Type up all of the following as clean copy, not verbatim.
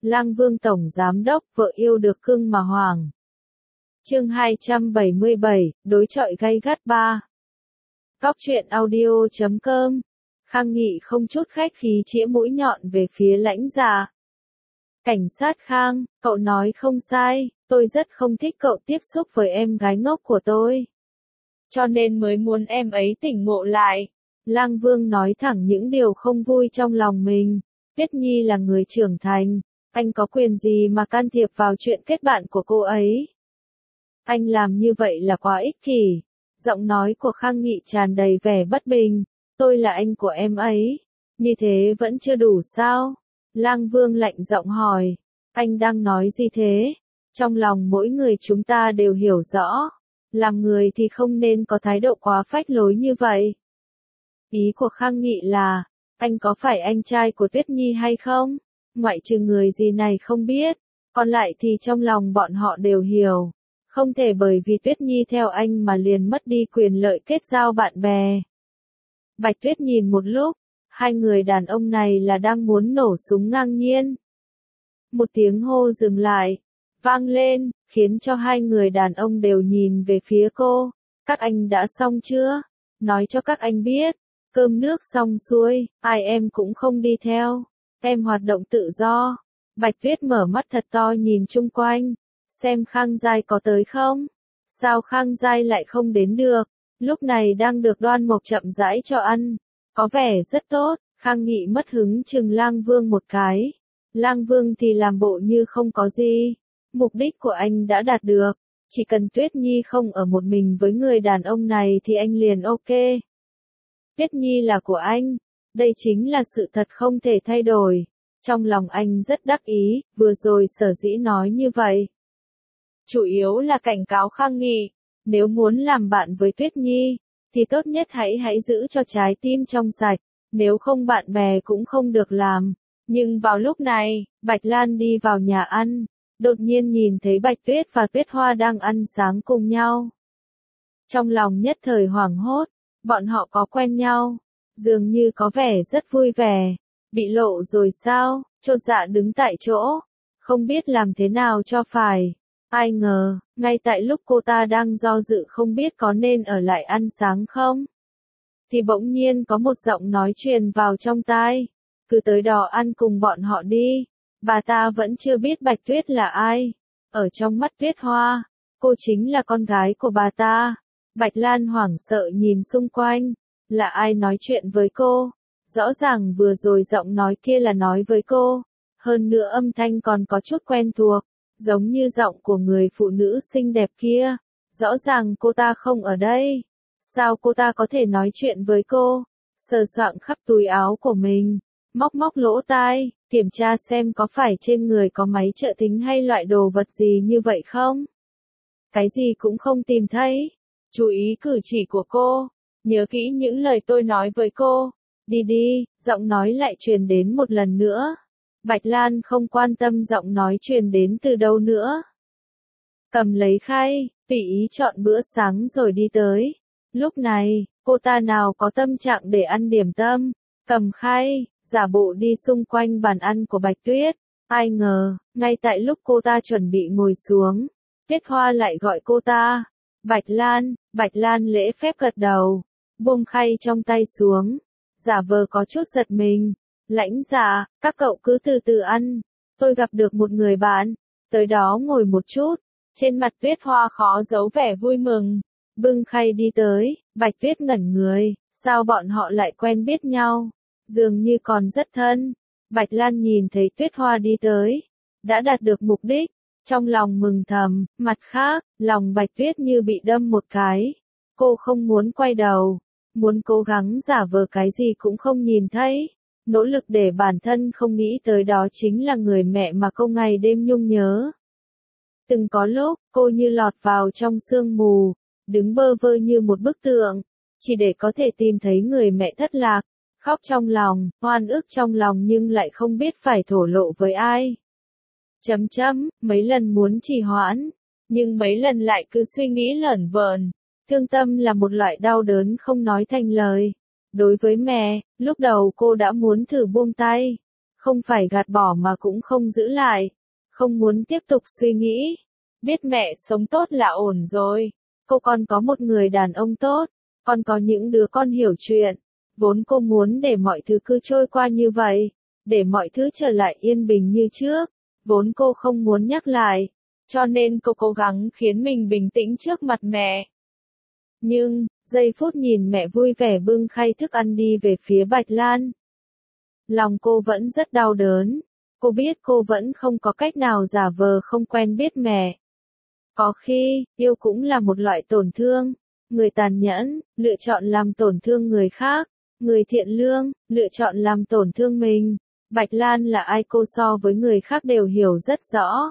Lang Vương Tổng Giám Đốc, vợ yêu được cưng mà hoàng. Chương 277, đối chọi gay gắt 3. Góc truyện audio.com. Khang Nghị không chút khách khí chĩa mũi nhọn về phía Lãnh Dạ. Cảnh sát Khang, cậu nói không sai, tôi rất không thích cậu tiếp xúc với em gái ngốc của tôi. Cho nên mới muốn em ấy tỉnh ngộ lại. Lang Vương nói thẳng những điều không vui trong lòng mình. Tuyết Nhi là người trưởng thành, anh có quyền gì mà can thiệp vào chuyện kết bạn của cô ấy. Anh làm như vậy là quá ích kỷ. Giọng nói của Khang Nghị tràn đầy vẻ bất bình. Tôi là anh của em ấy. Như thế vẫn chưa đủ sao? Lang Vương lạnh giọng hỏi. Anh đang nói gì thế? Trong lòng mỗi người chúng ta đều hiểu rõ. Làm người thì không nên có thái độ quá phách lối như vậy. Ý của Khang Nghị là, anh có phải anh trai của Tuyết Nhi hay không? Ngoại trừ người gì này không biết, còn lại thì trong lòng bọn họ đều hiểu. Không thể bởi vì Tuyết Nhi theo anh mà liền mất đi quyền lợi kết giao bạn bè. Bạch Tuyết nhìn một lúc, hai người đàn ông này là đang muốn nổ súng ngang nhiên. Một tiếng hô dừng lại, vang lên, khiến cho hai người đàn ông đều nhìn về phía cô. Các anh đã xong chưa? Nói cho các anh biết, cơm nước xong xuôi, ai em cũng không đi theo. Em hoạt động tự do. Bạch Tuyết mở mắt thật to nhìn chung quanh, xem Khang Giai có tới không? Sao Khang Giai lại không đến được? Lúc này đang được Đoan Mộc chậm rãi cho ăn, có vẻ rất tốt. Khang Nghị mất hứng chừng Lang Vương một cái. Lang Vương thì làm bộ như không có gì. Mục đích của anh đã đạt được, chỉ cần Tuyết Nhi không ở một mình với người đàn ông này thì anh liền ok. Tuyết Nhi là của anh, đây chính là sự thật không thể thay đổi. Trong lòng anh rất đắc ý, vừa rồi sở dĩ nói như vậy. Chủ yếu là cảnh cáo Khang Nghị, nếu muốn làm bạn với Tuyết Nhi, thì tốt nhất hãy giữ cho trái tim trong sạch, nếu không bạn bè cũng không được làm. Nhưng vào lúc này, Bạch Lan đi vào nhà ăn, đột nhiên nhìn thấy Bạch Tuyết và Tuyết Hoa đang ăn sáng cùng nhau. Trong lòng nhất thời hoảng hốt, bọn họ có quen nhau, dường như có vẻ rất vui vẻ. Bị lộ rồi sao? Chột dạ đứng tại chỗ, không biết làm thế nào cho phải. Ai ngờ, ngay tại lúc cô ta đang do dự không biết có nên ở lại ăn sáng không, thì bỗng nhiên có một giọng nói truyền vào trong tai. Cứ tới đó ăn cùng bọn họ đi. Bà ta vẫn chưa biết Bạch Tuyết là ai. Ở trong mắt Tuyết Hoa, cô chính là con gái của bà ta. Bạch Lan hoảng sợ nhìn xung quanh. Là ai nói chuyện với cô? Rõ ràng vừa rồi giọng nói kia là nói với cô. Hơn nữa âm thanh còn có chút quen thuộc, giống như giọng của người phụ nữ xinh đẹp kia. Rõ ràng cô ta không ở đây. Sao cô ta có thể nói chuyện với cô? Sờ soạng khắp túi áo của mình, móc lỗ tai, kiểm tra xem có phải trên người có máy trợ thính hay loại đồ vật gì như vậy không. Cái gì cũng không tìm thấy. Chú ý cử chỉ của cô, nhớ kỹ những lời tôi nói với cô. Đi đi, giọng nói lại truyền đến một lần nữa. Bạch Lan không quan tâm giọng nói truyền đến từ đâu nữa. Cầm lấy khay, tùy ý chọn bữa sáng rồi đi tới. Lúc này, cô ta nào có tâm trạng để ăn điểm tâm, cầm khay, giả bộ đi xung quanh bàn ăn của Bạch Tuyết. Ai ngờ, ngay tại lúc cô ta chuẩn bị ngồi xuống, Tuyết Hoa lại gọi cô ta. Bạch Lan lễ phép gật đầu, buông khay trong tay xuống, giả vờ có chút giật mình. Lãnh Dạ, các cậu cứ từ từ ăn, tôi gặp được một người bạn, tới đó ngồi một chút. Trên mặt Tuyết Hoa khó giấu vẻ vui mừng, bưng khay đi tới. Bạch Tuyết ngẩn người, sao bọn họ lại quen biết nhau, dường như còn rất thân. Bạch Lan nhìn thấy Tuyết Hoa đi tới, đã đạt được mục đích, trong lòng mừng thầm. Mặt khác, lòng Bạch Tuyết như bị đâm một cái, cô không muốn quay đầu, muốn cố gắng giả vờ cái gì cũng không nhìn thấy, nỗ lực để bản thân không nghĩ tới đó chính là người mẹ mà cô ngày đêm nhung nhớ. Từng có lúc, cô như lọt vào trong sương mù, đứng bơ vơ như một bức tượng, chỉ để có thể tìm thấy người mẹ thất lạc, khóc trong lòng, oan ức trong lòng nhưng lại không biết phải thổ lộ với ai. Mấy lần muốn trì hoãn, nhưng mấy lần lại cứ suy nghĩ lởn vởn. Thương tâm là một loại đau đớn không nói thành lời. Đối với mẹ, lúc đầu cô đã muốn thử buông tay, Không phải gạt bỏ mà cũng không giữ lại. Không muốn tiếp tục suy nghĩ. Biết mẹ sống tốt là ổn rồi. Cô còn có một người đàn ông tốt. Còn có những đứa con hiểu chuyện. Vốn cô muốn để mọi thứ cứ trôi qua như vậy. Để mọi thứ trở lại yên bình như trước. Vốn cô không muốn nhắc lại. Cho nên cô cố gắng khiến mình bình tĩnh trước mặt mẹ. Nhưng, giây phút nhìn mẹ vui vẻ bưng khay thức ăn đi về phía Bạch Lan. Lòng cô vẫn rất đau đớn. Cô biết cô vẫn không có cách nào giả vờ không quen biết mẹ. Có khi, yêu cũng là một loại tổn thương. Người tàn nhẫn, lựa chọn làm tổn thương người khác. Người thiện lương, lựa chọn làm tổn thương mình. Bạch Lan là ai cô so với người khác đều hiểu rất rõ.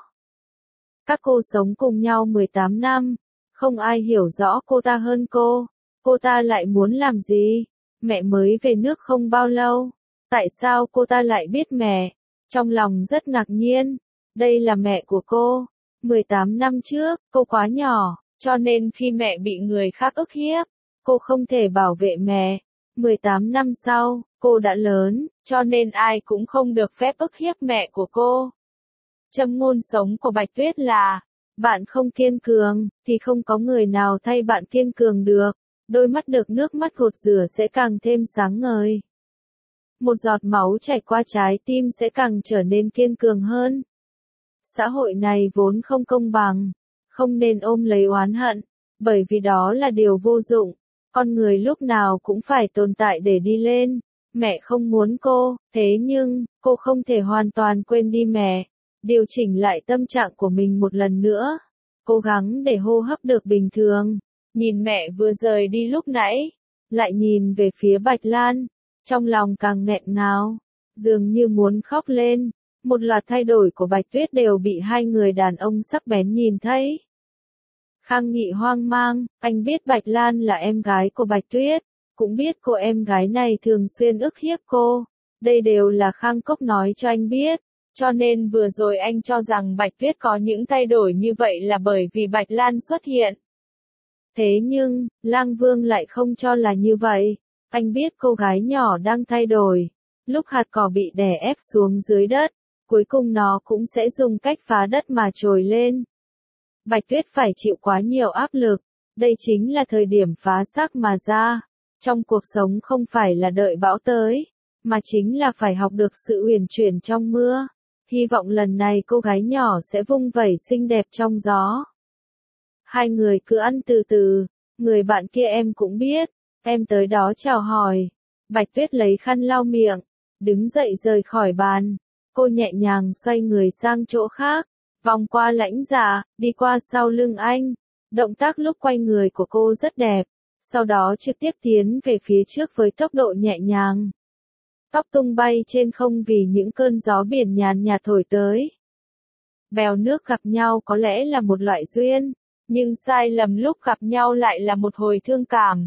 Các cô sống cùng nhau 18 năm. Không ai hiểu rõ cô ta hơn cô. Cô ta lại muốn làm gì? Mẹ mới về nước không bao lâu. Tại sao cô ta lại biết mẹ? Trong lòng rất ngạc nhiên. Đây là mẹ của cô. 18 năm trước, cô quá nhỏ, cho nên khi mẹ bị người khác ức hiếp, cô không thể bảo vệ mẹ. 18 năm sau, cô đã lớn, cho nên ai cũng không được phép ức hiếp mẹ của cô. Châm ngôn sống của Bạch Tuyết là, bạn không kiên cường, thì không có người nào thay bạn kiên cường được. Đôi mắt được nước mắt gột rửa sẽ càng thêm sáng ngời. Một giọt máu chảy qua trái tim sẽ càng trở nên kiên cường hơn. Xã hội này vốn không công bằng, không nên ôm lấy oán hận, bởi vì đó là điều vô dụng. Con người lúc nào cũng phải tồn tại để đi lên. Mẹ không muốn cô, thế nhưng, cô không thể hoàn toàn quên đi mẹ. Điều chỉnh lại tâm trạng của mình một lần nữa. Cố gắng để hô hấp được bình thường. Nhìn mẹ vừa rời đi lúc nãy, lại nhìn về phía Bạch Lan. Trong lòng càng nghẹn ngào, dường như muốn khóc lên. Một loạt thay đổi của Bạch Tuyết đều bị hai người đàn ông sắc bén nhìn thấy. Khang Nghị hoang mang, anh biết Bạch Lan là em gái của Bạch Tuyết, cũng biết cô em gái này thường xuyên ức hiếp cô. Đây đều là Khang Cốc nói cho anh biết, cho nên vừa rồi anh cho rằng Bạch Tuyết có những thay đổi như vậy là bởi vì Bạch Lan xuất hiện. Thế nhưng, Lang Vương lại không cho là như vậy. Anh biết cô gái nhỏ đang thay đổi. Lúc hạt cỏ bị đè ép xuống dưới đất, cuối cùng nó cũng sẽ dùng cách phá đất mà trồi lên. Bạch Tuyết phải chịu quá nhiều áp lực. Đây chính là thời điểm phá xác mà ra. Trong cuộc sống không phải là đợi bão tới, mà chính là phải học được sự uyển chuyển trong mưa. Hy vọng lần này cô gái nhỏ sẽ vung vẩy xinh đẹp trong gió. Hai người cứ ăn từ từ. Người bạn kia em cũng biết. Em tới đó chào hỏi. Bạch Tuyết lấy khăn lau miệng, đứng dậy rời khỏi bàn. Cô nhẹ nhàng xoay người sang chỗ khác, vòng qua Lãnh Dạ, đi qua sau lưng anh. Động tác lúc quay người của cô rất đẹp, sau đó trực tiếp tiến về phía trước với tốc độ nhẹ nhàng. Tóc tung bay trên không vì những cơn gió biển nhàn nhạt thổi tới. Bèo nước gặp nhau có lẽ là một loại duyên, nhưng sai lầm lúc gặp nhau lại là một hồi thương cảm.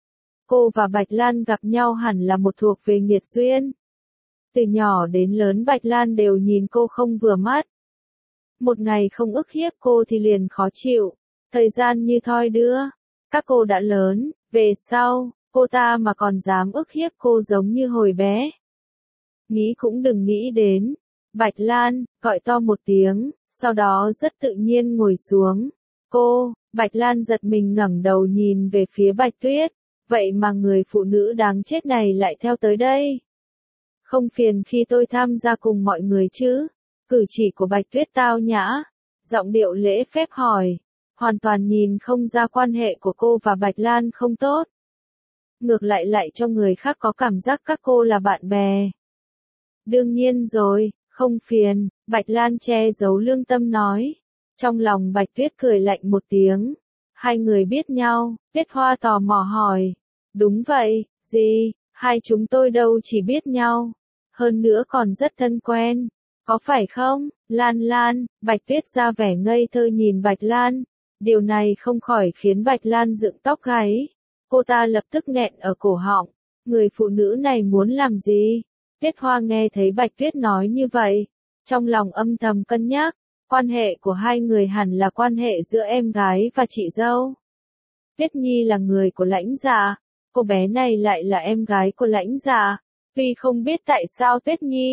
Cô và Bạch Lan gặp nhau hẳn là một thuộc về nghiệt duyên. Từ nhỏ đến lớn Bạch Lan đều nhìn cô không vừa mắt. Một ngày không ức hiếp cô thì liền khó chịu. Thời gian như thoi đưa. Các cô đã lớn, về sau, cô ta mà còn dám ức hiếp cô giống như hồi bé. Nghĩ cũng đừng nghĩ đến. Bạch Lan, gọi to một tiếng, sau đó rất tự nhiên ngồi xuống. Bạch Lan giật mình ngẩng đầu nhìn về phía Bạch Tuyết. Vậy mà người phụ nữ đáng chết này lại theo tới đây. Không phiền khi tôi tham gia cùng mọi người chứ? Cử chỉ của Bạch Tuyết tao nhã, giọng điệu lễ phép hỏi, hoàn toàn nhìn không ra quan hệ của cô và Bạch Lan không tốt. Ngược lại cho người khác có cảm giác các cô là bạn bè. Đương nhiên rồi, không phiền, Bạch Lan che giấu lương tâm nói. Trong lòng Bạch Tuyết cười lạnh một tiếng. Hai người biết nhau, Tuyết Hoa tò mò hỏi. Đúng vậy, gì, hai chúng tôi đâu chỉ biết nhau. Hơn nữa còn rất thân quen. Có phải không, Lan, Bạch Tuyết ra vẻ ngây thơ nhìn Bạch Lan. Điều này không khỏi khiến Bạch Lan dựng tóc gáy. Cô ta lập tức nghẹn ở cổ họng. Người phụ nữ này muốn làm gì? Tuyết Hoa nghe thấy Bạch Tuyết nói như vậy. Trong lòng âm thầm cân nhắc. Quan hệ của hai người hẳn là quan hệ giữa em gái và chị dâu. Tuyết Nhi là người của Lãnh Dạ. Cô bé này lại là em gái của Lãnh Dạ. Tuy không biết tại sao Tuyết Nhi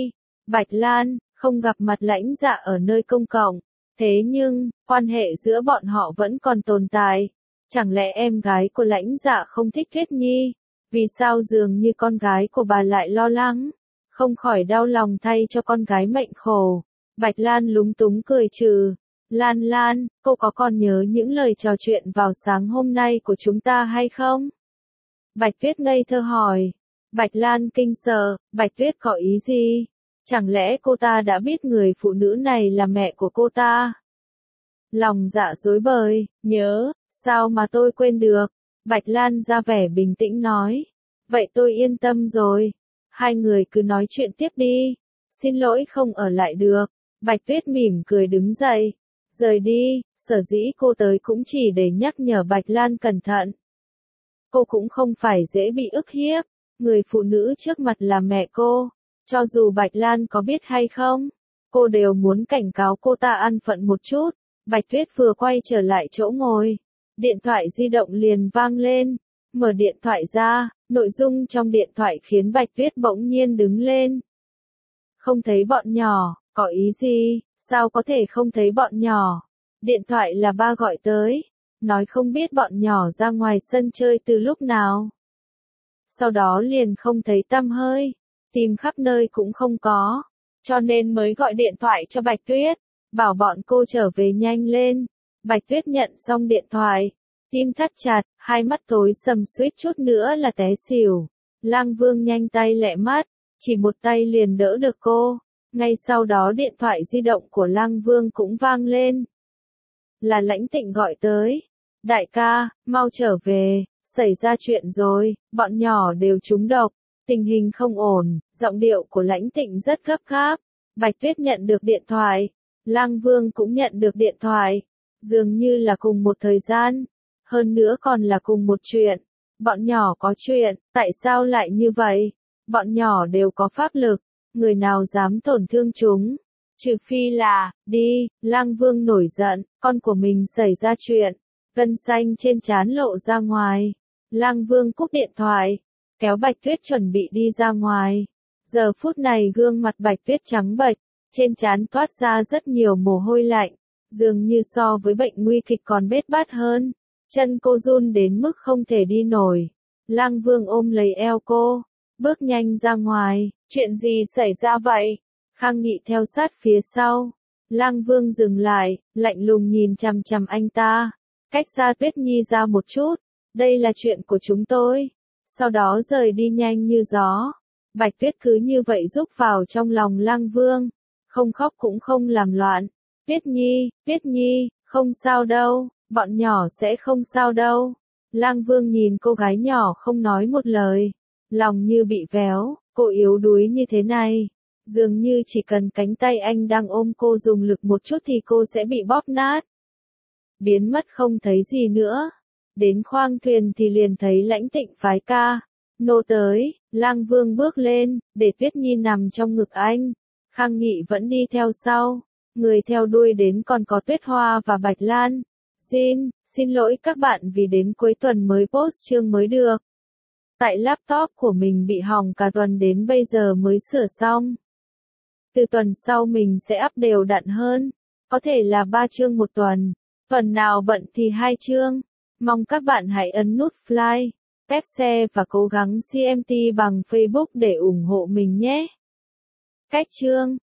Bạch Lan, không gặp mặt Lãnh Dạ ở nơi công cộng. Thế nhưng, quan hệ giữa bọn họ vẫn còn tồn tại. Chẳng lẽ em gái của Lãnh Dạ không thích Tuyết Nhi? Vì sao dường như con gái của bà lại lo lắng? Không khỏi đau lòng thay cho con gái mệnh khổ. Bạch Lan lúng túng cười trừ. Lan Lan, cô có còn nhớ những lời trò chuyện vào sáng hôm nay của chúng ta hay không? Bạch Tuyết ngây thơ hỏi. Bạch Lan kinh sợ, Bạch Tuyết có ý gì? Chẳng lẽ cô ta đã biết người phụ nữ này là mẹ của cô ta? Lòng dạ rối bời, nhớ, sao mà tôi quên được? Bạch Lan ra vẻ bình tĩnh nói. Vậy tôi yên tâm rồi. Hai người cứ nói chuyện tiếp đi. Xin lỗi không ở lại được. Bạch Tuyết mỉm cười đứng dậy. Rời đi, sở dĩ cô tới cũng chỉ để nhắc nhở Bạch Lan cẩn thận. Cô cũng không phải dễ bị ức hiếp. Người phụ nữ trước mặt là mẹ cô. Cho dù Bạch Lan có biết hay không, cô đều muốn cảnh cáo cô ta an phận một chút. Bạch Tuyết vừa quay trở lại chỗ ngồi. Điện thoại di động liền vang lên. Mở điện thoại ra, nội dung trong điện thoại khiến Bạch Tuyết bỗng nhiên đứng lên. Không thấy bọn nhỏ, có ý gì, sao có thể không thấy bọn nhỏ? Điện thoại là ba gọi tới, nói không biết bọn nhỏ ra ngoài sân chơi từ lúc nào. Sau đó liền không thấy tăm hơi, tìm khắp nơi cũng không có, cho nên mới gọi điện thoại cho Bạch Tuyết, bảo bọn cô trở về nhanh lên. Bạch Tuyết nhận xong điện thoại, tim thắt chặt, hai mắt tối sầm suýt chút nữa là té xỉu. Lang Vương nhanh tay lẹ mắt, chỉ một tay liền đỡ được cô. Ngay sau đó điện thoại di động của Lang Vương cũng vang lên. Là Lãnh Tịnh gọi tới. Đại ca, mau trở về, xảy ra chuyện rồi, bọn nhỏ đều trúng độc, tình hình không ổn, giọng điệu của Lãnh Tịnh rất gấp gáp. Bạch Tuyết nhận được điện thoại, Lang Vương cũng nhận được điện thoại, dường như là cùng một thời gian, hơn nữa còn là cùng một chuyện. Bọn nhỏ có chuyện, tại sao lại như vậy? Bọn nhỏ đều có pháp lực, người nào dám tổn thương chúng? Trừ phi là, đi, Lang Vương nổi giận, con của mình xảy ra chuyện, gân xanh trên trán lộ ra ngoài. Lang Vương cúp điện thoại, kéo Bạch Tuyết chuẩn bị đi ra ngoài. Giờ phút này gương mặt Bạch Tuyết trắng bệch, trên trán toát ra rất nhiều mồ hôi lạnh, dường như so với bệnh nguy kịch còn bết bát hơn. Chân cô run đến mức không thể đi nổi. Lang Vương ôm lấy eo cô, bước nhanh ra ngoài. Chuyện gì xảy ra vậy? Khang Nghị theo sát phía sau. Lang Vương dừng lại, lạnh lùng nhìn chằm chằm anh ta. Cách xa Tuyết Nhi ra một chút. Đây là chuyện của chúng tôi. Sau đó rời đi nhanh như gió. Bạch Tuyết cứ như vậy rúc vào trong lòng Lang Vương. Không khóc cũng không làm loạn. Tuyết Nhi, không sao đâu. Bọn nhỏ sẽ không sao đâu. Lang Vương nhìn cô gái nhỏ không nói một lời. Lòng như bị véo, cô yếu đuối như thế này. Dường như chỉ cần cánh tay anh đang ôm cô dùng lực một chút thì cô sẽ bị bóp nát. Biến mất không thấy gì nữa. Đến khoang thuyền thì liền thấy Lãnh Tịnh phái ca. Nô tới, Lang Vương bước lên, để Tuyết Nhi nằm trong ngực anh. Khang Nghị vẫn đi theo sau. Người theo đuôi đến còn có Tuyết Hoa và Bạch Lan. Xin lỗi các bạn vì đến cuối tuần mới post chương mới được. Tại laptop của mình bị hỏng cả tuần đến bây giờ mới sửa xong. Từ tuần sau mình sẽ up đều đặn hơn. Có thể là 3 chương một tuần. Tuần nào bận thì 2 chương. Mong các bạn hãy ấn nút like, share và cố gắng CMT bằng Facebook để ủng hộ mình nhé. Cách chương